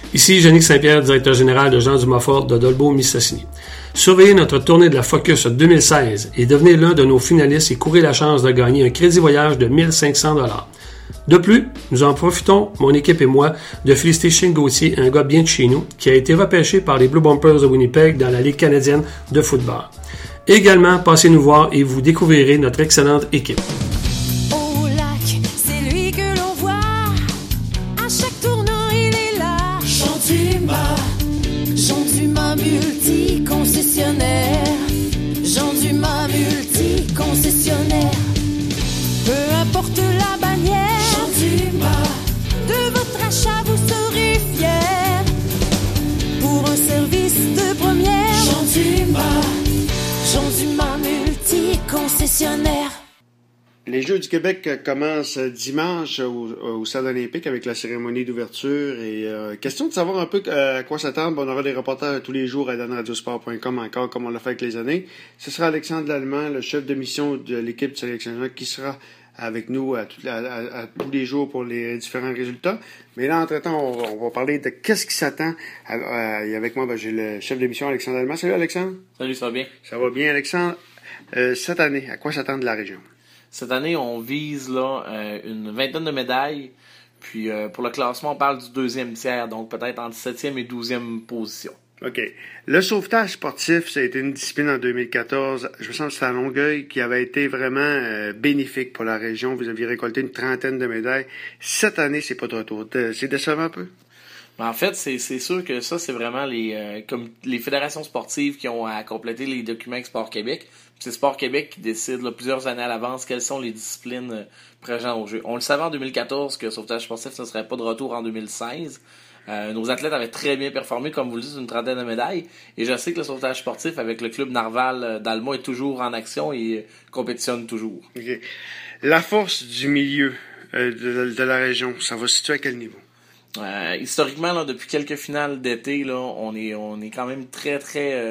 Ici Yannick Saint-Pierre, directeur général de Jean Dumas-Fort de Dolbeau-Mistassini. Surveillez notre tournée de la Focus 2016 et devenez l'un de nos finalistes et courez la chance de gagner un crédit voyage de 1500 $. De plus, nous en profitons, mon équipe et moi, de féliciter Shane Gauthier, un gars bien de chez nous, qui a été repêché par les Blue Bombers de Winnipeg dans la Ligue canadienne de football. Également, passez nous voir et vous découvrirez notre excellente équipe. Au lac, c'est lui que l'on voit. À chaque tournant, il est là. Jean Dumas multi-concessionnaire. Jean Dumas multi-concessionnaire. Peu importe la bannière. De votre achat, vous serez fiers. Pour un service de première. Jean Dumas multi-concessionnaire. Les Jeux du Québec commencent dimanche au Stade olympique avec la cérémonie d'ouverture. Et question de savoir un peu à quoi s'attendre. On aura des reportages tous les jours à danradiosport.com encore, comme on l'a fait avec les années. Ce sera Alexandre Lallemand, le chef de mission de l'équipe de sélectionnement, qui sera avec nous à tous les jours pour les différents résultats. Mais là, entre-temps, on va parler de qu'est-ce qui s'attend. Et avec moi, j'ai le chef d'émission, Alexandre Lallemand. Salut, Alexandre. Salut, ça va bien? Ça va bien, Alexandre. Cette année, à quoi s'attendre de la région? Cette année, on vise là une vingtaine de médailles. Puis pour le classement, on parle du deuxième tiers, donc peut-être entre 7e et 12e position. OK. Le sauvetage sportif, ça a été une discipline en 2014. Je me sens que c'est à Longueuil qui avait été vraiment bénéfique pour la région. Vous aviez récolté une trentaine de médailles. Cette année, c'est pas de retour. C'est décevant un peu? En fait, c'est sûr que ça, c'est vraiment comme les fédérations sportives qui ont à compléter les documents avec Sport Québec. C'est Sport Québec qui décide là, plusieurs années à l'avance quelles sont les disciplines présentes au jeu. On le savait en 2014 que le sauvetage sportif ne serait pas de retour en 2016. Nos athlètes avaient très bien performé, comme vous le dites, une trentaine de médailles. Et je sais que le sauvetage sportif avec le club Narval d'Alma est toujours en action et compétitionne toujours. OK. La force du milieu de la région, ça va se situer à quel niveau? Historiquement, là, depuis quelques finales d'été, là, on est quand même très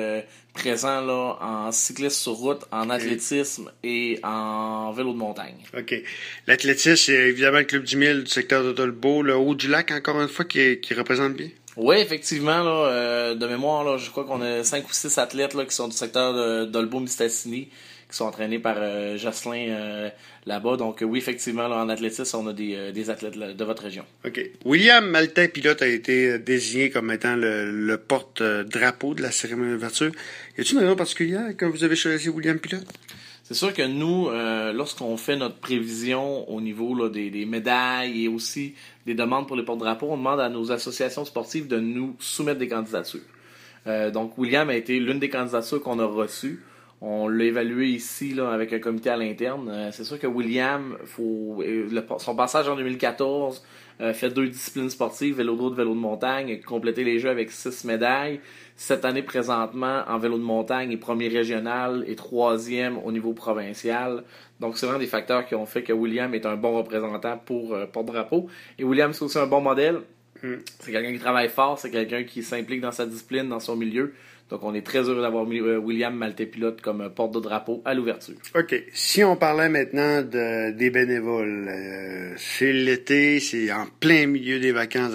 présent là, en cyclisme sur route, en athlétisme et en vélo de montagne. OK. L'athlétisme, c'est évidemment le Club du Mille du secteur de Dolbeau, le Haut-du-Lac, encore une fois, qui représente bien. Oui, effectivement, là, de mémoire, là, je crois qu'on a 5 ou 6 athlètes là, qui sont du secteur de Dolbeau-Mistassini, qui sont entraînés par Jocelyn là-bas. Donc oui, effectivement, là, en athlétisme, on a des athlètes là, de votre région. OK. William Maltais Pilote a été désigné comme étant le porte-drapeau de la cérémonie d'ouverture. Y a-t-il une raison particulière quand vous avez choisi William Pilote? C'est sûr que nous, lorsqu'on fait notre prévision au niveau là, des médailles et aussi des demandes pour les porte-drapeaux, on demande à nos associations sportives de nous soumettre des candidatures. Donc William a été l'une des candidatures qu'on a reçues. On l'a évalué ici là, avec un comité à l'interne. C'est sûr que William, son passage en 2014 fait 2 disciplines sportives, vélo de route, vélo de montagne, complété les Jeux avec 6 médailles. Cette année, présentement, en vélo de montagne, est premier régional et 3e au niveau provincial. Donc, c'est vraiment des facteurs qui ont fait que William est un bon représentant pour porte-drapeau. Et William, c'est aussi un bon modèle. C'est quelqu'un qui travaille fort, c'est quelqu'un qui s'implique dans sa discipline, dans son milieu. Donc, on est très heureux d'avoir William Maltais-Pilote comme porte-drapeau à l'ouverture. OK. Si on parlait maintenant des bénévoles, c'est l'été, c'est en plein milieu des vacances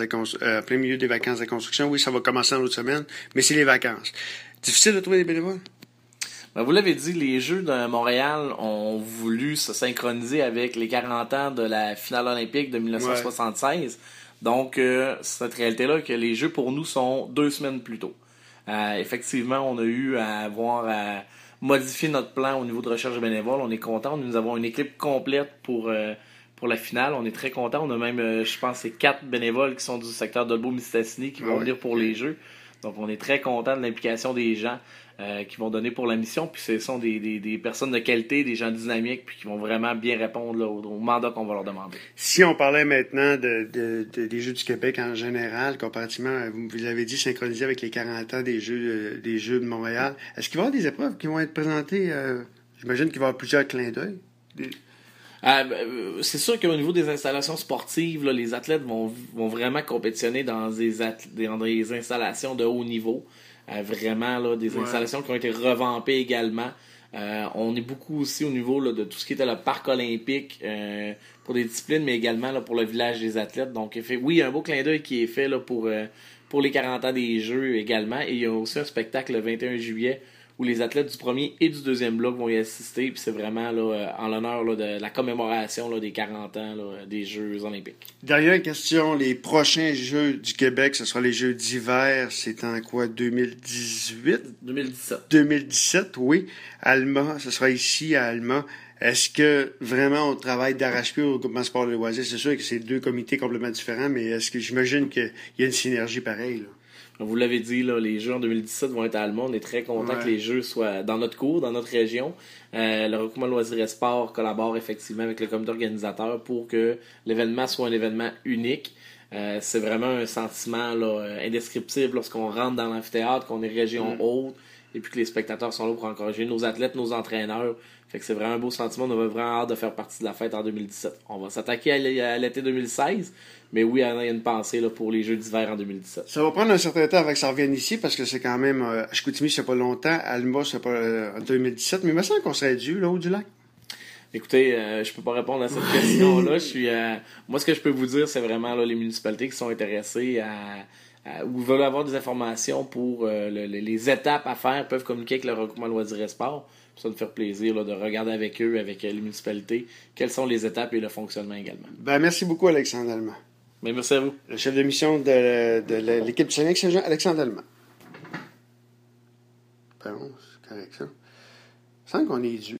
de construction. Oui, ça va commencer en l'autre semaine, mais c'est les vacances. Difficile de trouver des bénévoles? Ben, vous l'avez dit, les Jeux de Montréal ont voulu se synchroniser avec les 40 ans de la finale olympique de 1976. Ouais. Donc, cette réalité-là que les Jeux pour nous sont 2 semaines plus tôt. Effectivement, on a eu à avoir à modifier notre plan au niveau de recherche bénévole. On est content. Nous avons une équipe complète pour la finale. On est très content. On a même, je pense, c'est 4 bénévoles qui sont du secteur Dolbeau-Mistassini qui vont venir pour les Jeux. Donc, on est très content de l'implication des gens qui vont donner pour la mission. Puis, ce sont des personnes de qualité, des gens dynamiques, puis qui vont vraiment bien répondre là, au mandat qu'on va leur demander. Si on parlait maintenant des Jeux du Québec en général, comparativement, vous l'avez dit, synchronisé avec les 40 ans des Jeux de Montréal, est-ce qu'il va y avoir des épreuves qui vont être présentées? J'imagine qu'il va y avoir plusieurs clins d'œil. C'est sûr qu'au niveau des installations sportives, là, les athlètes vont vraiment compétitionner dans des installations de haut niveau. Vraiment là, des installations qui ont été revampées également. On est beaucoup aussi au niveau là, de tout ce qui était le parc olympique pour des disciplines, mais également là, pour le village des athlètes. Donc, oui, il y a un beau clin d'œil qui est fait là, pour les 40 ans des Jeux également. Et il y a aussi un spectacle le 21 juillet où les athlètes du premier et du deuxième bloc vont y assister. Puis c'est vraiment là, en l'honneur là, de la commémoration là, des 40 ans là, des Jeux olympiques. Dernière question, les prochains Jeux du Québec, ce sera les Jeux d'hiver, c'est en quoi, 2018? 2017. 2017, oui. Alma, ce sera ici à Alma. Est-ce que vraiment on travaille d'arrache-pied au groupement sport de loisirs? C'est sûr que c'est deux comités complètement différents, mais est-ce que j'imagine qu'il y a une synergie pareille, là? Vous l'avez dit, là, les Jeux en 2017 vont être à Alma. On est très content que les Jeux soient dans notre cours, dans notre région. Le regroupement loisirs et sport collabore effectivement avec le comité organisateur pour que l'événement soit un événement unique. C'est vraiment un sentiment là, indescriptible lorsqu'on rentre dans l'amphithéâtre, qu'on est région haute, et puis que les spectateurs sont là pour encourager nos athlètes, nos entraîneurs. Fait que c'est vraiment un beau sentiment. On a vraiment hâte de faire partie de la fête en 2017. On va s'attaquer à l'été 2016, mais oui, il y a une pensée là, pour les Jeux d'hiver en 2017. Ça va prendre un certain temps avant que ça revienne ici, parce que c'est quand même... à Chicoutimi, c'est pas longtemps. Alma, c'est pas en 2017. Mais il me semble qu'on serait dû, là, haut du lac. Écoutez, je peux pas répondre à cette question-là. Moi, ce que je peux vous dire, c'est vraiment là, les municipalités qui sont intéressées ou veulent avoir des informations pour les étapes à faire, peuvent communiquer avec le regroupement loisirs et sport. Ça me faire plaisir là, de regarder avec eux, avec les municipalités, quelles sont les étapes et le fonctionnement également. Ben, merci beaucoup, Alexandre Allemand. Ben, merci à vous. Le chef de mission de l'équipe du Saguenay-Saint-Jean, Alexandre Allemand. Bon, c'est correct, ça. Il me semble qu'on est dû.